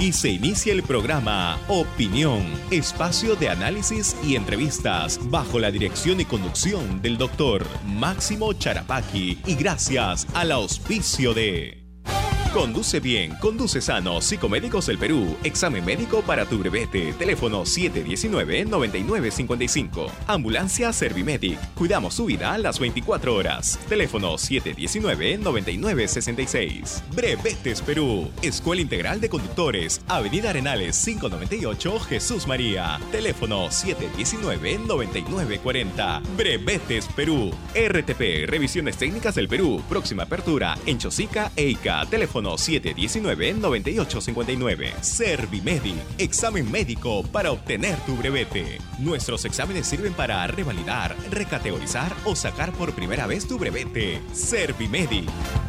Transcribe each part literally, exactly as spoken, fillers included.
Aquí se inicia el programa Opinión, espacio de análisis y entrevistas bajo la dirección y conducción del doctor Máximo Charapaqui y gracias al auspicio de... Conduce bien, conduce sano, Psicomédicos del Perú, examen médico para tu brevete, teléfono siete uno nueve, nueve nueve cinco cinco. Ambulancia Servimedic, cuidamos su vida a las veinticuatro horas, teléfono siete uno nueve, nueve nueve seis seis. Brevetes Perú, Escuela Integral de Conductores, Avenida Arenales quinientos noventa y ocho, Jesús María, teléfono siete uno nueve, nueve nueve cuatro cero. Brevetes Perú, R T P, Revisiones Técnicas del Perú, próxima apertura en Chosica e Ica, teléfono siete uno nueve, nueve ocho cinco nueve. Servimedic, examen médico para obtener tu brevete. Nuestros exámenes sirven para revalidar, recategorizar o sacar por primera vez tu brevete. Servimedic.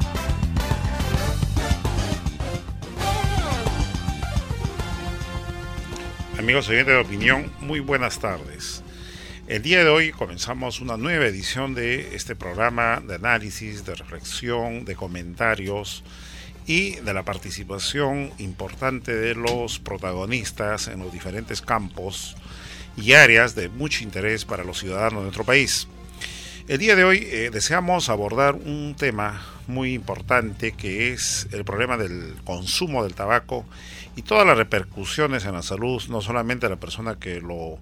Amigos oyentes de Opinión, muy buenas tardes. El día de hoy comenzamos una nueva edición de este programa de análisis, de reflexión, de comentarios y de la participación importante de los protagonistas en los diferentes campos y áreas de mucho interés para los ciudadanos de nuestro país. El día de hoy eh, deseamos abordar un tema muy importante que es el problema del consumo del tabaco y todas las repercusiones en la salud, no solamente de la persona que lo, uh,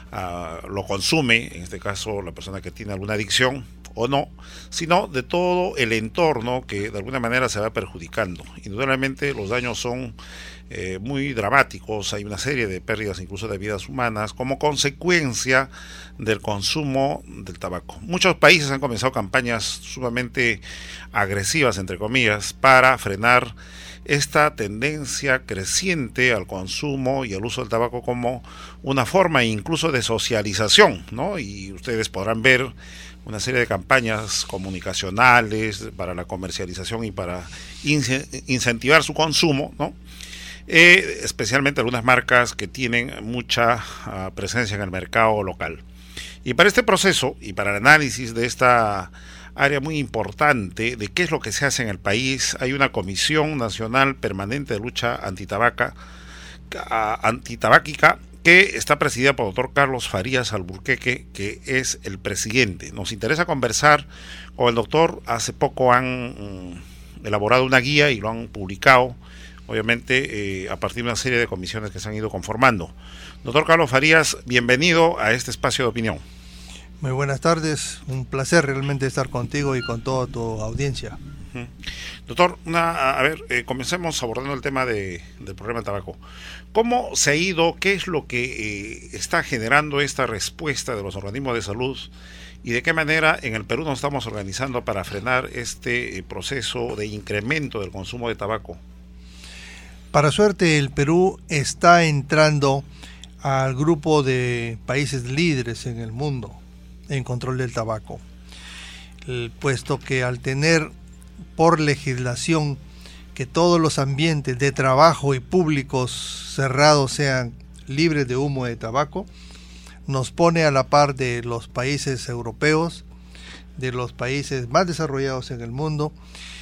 lo consume, en este caso la persona que tiene alguna adicción o no, sino de todo el entorno que de alguna manera se va perjudicando. Indudablemente los daños son eh, muy dramáticos, hay una serie de pérdidas incluso de vidas humanas como consecuencia del consumo del tabaco. Muchos países han comenzado campañas sumamente agresivas, entre comillas, para frenar esta tendencia creciente al consumo y al uso del tabaco como una forma incluso de socialización, ¿no? Y ustedes podrán ver una serie de campañas comunicacionales para la comercialización y para incentivar su consumo, ¿no? Eh, especialmente algunas marcas que tienen mucha uh, presencia en el mercado local. Y para este proceso y para el análisis de esta área muy importante de qué es lo que se hace en el país, hay una Comisión Nacional Permanente de Lucha Antitabaca, Antitabáquica, que está presidida por el doctor Carlos Farías Alburquerque, que es el presidente. Nos interesa conversar con el doctor. Hace poco han um, elaborado una guía y lo han publicado, obviamente eh, a partir de una serie de comisiones que se han ido conformando. Doctor Carlos Farías, bienvenido a este espacio de opinión. Muy buenas tardes, un placer realmente estar contigo y con toda tu audiencia. Uh-huh. Doctor, una, a ver, eh, comencemos abordando el tema de, del problema del tabaco. ¿Cómo se ha ido? ¿Qué es lo que eh, está generando esta respuesta de los organismos de salud? ¿Y de qué manera en el Perú nos estamos organizando para frenar este eh, proceso de incremento del consumo de tabaco? Para suerte, el Perú está entrando al grupo de países líderes en el mundo en control del tabaco, el, puesto que al tener por legislación que todos los ambientes de trabajo y públicos cerrados sean libres de humo de tabaco, nos pone a la par de los países europeos, de los países más desarrollados en el mundo,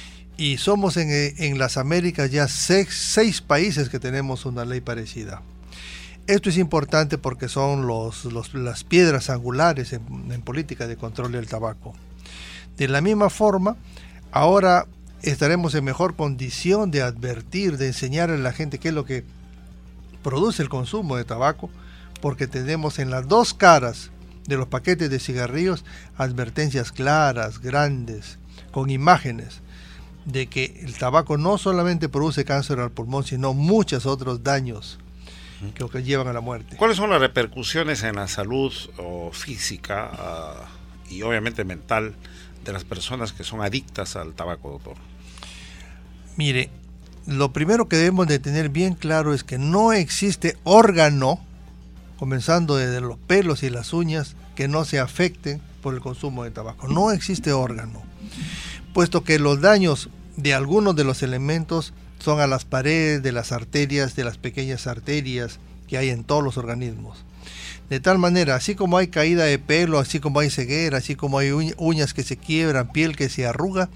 y somos en, en las Américas ya seis, seis países que tenemos una ley parecida. Esto es importante porque son los, los, las piedras angulares en, en política de control del tabaco. De la misma forma, ahora estaremos en mejor condición de advertir, de enseñar a la gente qué es lo que produce el consumo de tabaco, porque tenemos en las dos caras de los paquetes de cigarrillos advertencias claras, grandes, con imágenes, de que el tabaco no solamente produce cáncer al pulmón, sino muchos otros daños que, que llevan a la muerte. ¿Cuáles son las repercusiones en la salud o física uh, y obviamente mental de las personas que son adictas al tabaco, doctor? Mire, lo primero que debemos de tener bien claro es que no existe órgano, comenzando desde los pelos y las uñas, que no se afecten por el consumo de tabaco. No existe órgano, puesto que los daños de algunos de los elementos son a las paredes de las arterias, de las pequeñas arterias que hay en todos los organismos. De tal manera, así como hay caída de pelo, así como hay ceguera, así como hay uñas que se quiebran, piel que se arruga,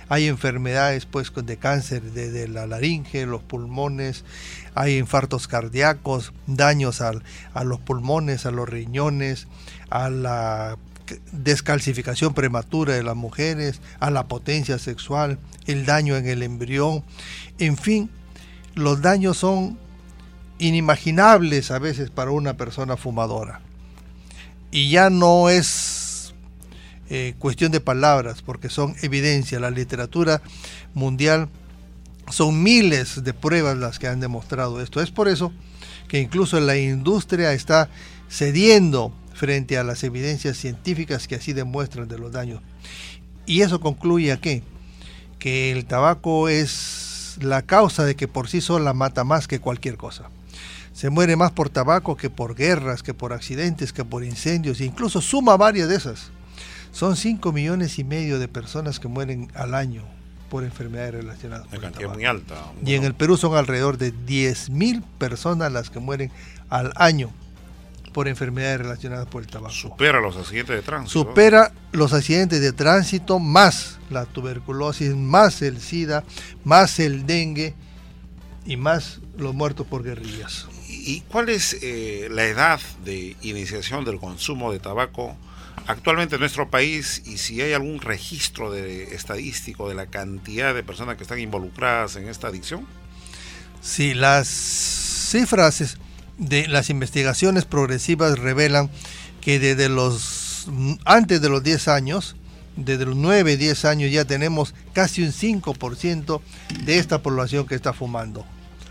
hay enfermedades pues de cáncer de, de la laringe, los pulmones, hay infartos cardíacos, daños al, a los pulmones, a los riñones, a la descalcificación prematura de las mujeres, a la potencia sexual, el daño en el embrión, en fin, los daños son inimaginables a veces para una persona fumadora. Y ya no es eh, cuestión de palabras, porque son evidencia. La literatura mundial son miles de pruebas las que han demostrado esto. Es por eso que incluso la industria está cediendo frente a las evidencias científicas que así demuestran de los daños. Y eso concluye a qué? Que el tabaco es la causa de que por sí sola mata más que cualquier cosa. Se muere más por tabaco que por guerras, que por accidentes, que por incendios, e incluso suma varias de esas. Son cinco millones y medio de personas que mueren al año por enfermedades relacionadas con el tabaco. Una cantidad muy alta. Bueno. Y en el Perú son alrededor de diez mil personas las que mueren al año por enfermedades relacionadas por el tabaco. Supera los accidentes de tránsito. Supera los accidentes de tránsito, más la tuberculosis, más el SIDA, más el dengue y más los muertos por guerrillas. ¿Y cuál es eh, la edad de iniciación del consumo de tabaco actualmente en nuestro país, y si hay algún registro de, estadístico de la cantidad de personas que están involucradas en esta adicción? Sí, las cifras de las investigaciones progresivas revelan que desde los antes de los diez años, desde los nueve, diez años, ya tenemos casi un cinco por ciento de esta población que está fumando.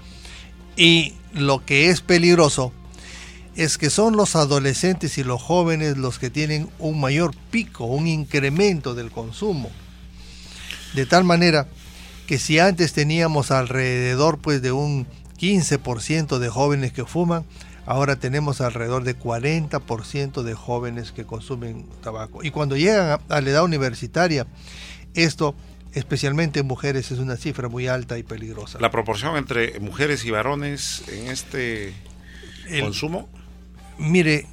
Y lo que es peligroso es que son los adolescentes y los jóvenes los que tienen un mayor pico, un incremento del consumo. De tal manera que si antes teníamos alrededor pues de un quince por ciento de jóvenes que fuman, ahora tenemos alrededor de cuarenta por ciento de jóvenes que consumen tabaco. Y cuando llegan a, a la edad universitaria, esto, especialmente en mujeres, es una cifra muy alta y peligrosa. ¿La proporción entre mujeres y varones en este El, consumo? Mire,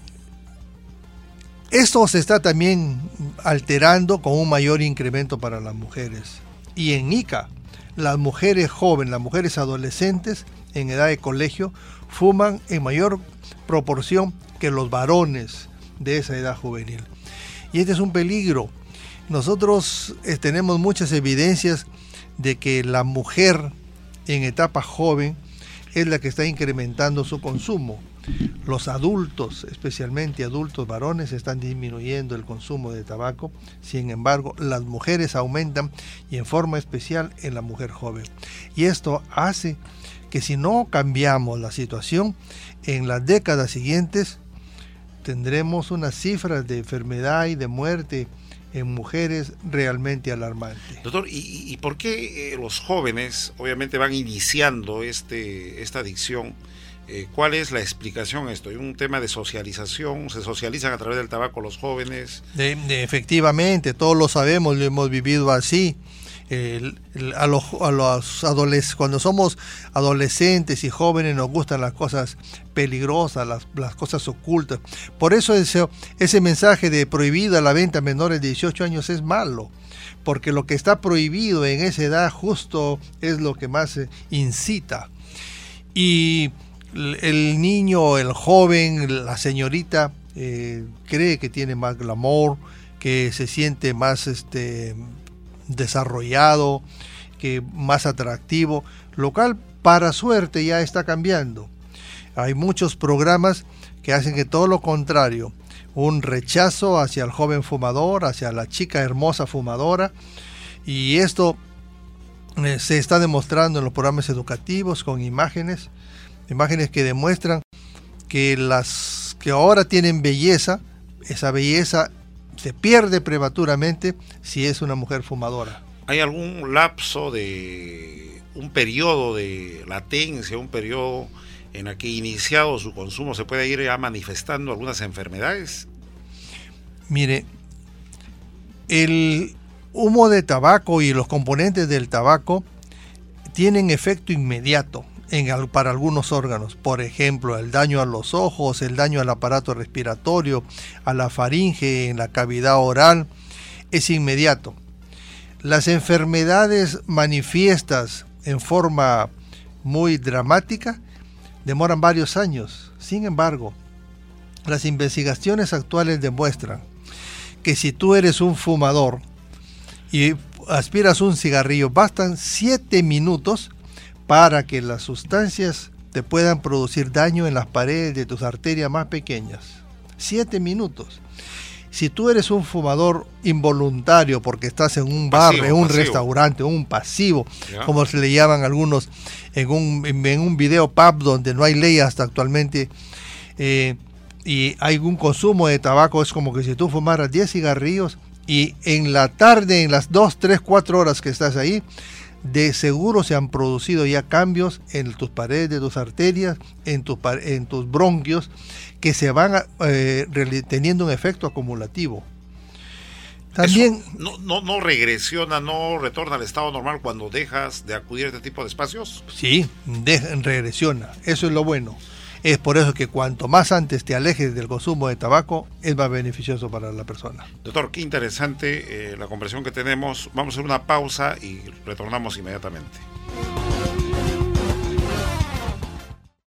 esto se está también alterando con un mayor incremento para las mujeres. Y en Ica, las mujeres jóvenes, las mujeres adolescentes en edad de colegio, fuman en mayor proporción que los varones de esa edad juvenil. Y este es un peligro. Nosotros eh, tenemos muchas evidencias de que la mujer en etapa joven es la que está incrementando su consumo. Los adultos, especialmente adultos varones, están disminuyendo el consumo de tabaco. Sin embargo, las mujeres aumentan, y en forma especial en la mujer joven. Y esto hace que si no cambiamos la situación, en las décadas siguientes tendremos unas cifras de enfermedad y de muerte en mujeres realmente alarmantes. Doctor, ¿y, y por qué eh, los jóvenes obviamente van iniciando este esta adicción? Eh, ¿Cuál es la explicación a esto? ¿Es un tema de socialización? ¿Se socializan a través del tabaco los jóvenes? De, de, efectivamente, todos lo sabemos, lo hemos vivido así. El, el, a los, a los adoles, cuando somos adolescentes y jóvenes nos gustan las cosas peligrosas, las, las cosas ocultas. Por eso ese, ese mensaje de prohibida la venta a menores de dieciocho años es malo, porque lo que está prohibido en esa edad justo es lo que más incita. Y el niño, el joven, la señorita eh, cree que tiene más glamour, que se siente más este desarrollado, que más atractivo, lo cual para suerte ya está cambiando. Hay muchos programas que hacen que todo lo contrario, un rechazo hacia el joven fumador, hacia la chica hermosa fumadora, y esto eh, se está demostrando en los programas educativos con imágenes, imágenes que demuestran que las que ahora tienen belleza, esa belleza se pierde prematuramente si es una mujer fumadora. ¿Hay algún lapso de un periodo de latencia, un periodo en el que iniciado su consumo se puede ir ya manifestando algunas enfermedades? Mire, el humo de tabaco y los componentes del tabaco tienen efecto inmediato en, para algunos órganos, por ejemplo, el daño a los ojos, el daño al aparato respiratorio, a la faringe, en la cavidad oral, es inmediato. Las enfermedades manifiestas en forma muy dramática demoran varios años. Sin embargo, las investigaciones actuales demuestran que si tú eres un fumador y aspiras un cigarrillo, bastan siete minutos para que las sustancias te puedan producir daño en las paredes de tus arterias más pequeñas. Siete minutos. Si tú eres un fumador involuntario porque estás en un bar, pasivo, en un pasivo. restaurante, un pasivo, ¿ya? Como se le llaman algunos en un, en un video pub donde no hay ley hasta actualmente, eh, y hay un consumo de tabaco, es como que si tú fumaras diez cigarrillos y en la tarde, en las dos, tres, cuatro horas que estás ahí, de seguro se han producido ya cambios en tus paredes de tus arterias, en tus, en tus bronquios, que se van eh, teniendo un efecto acumulativo. También Eso no, no, no regresiona, no retorna al estado normal cuando dejas de acudir a este tipo de espacios. Sí, de, regresiona. Eso es lo bueno. Es por eso que cuanto más antes te alejes del consumo de tabaco, es más beneficioso para la persona. Doctor, qué interesante eh, la conversación que tenemos. Vamos a hacer una pausa y retornamos inmediatamente.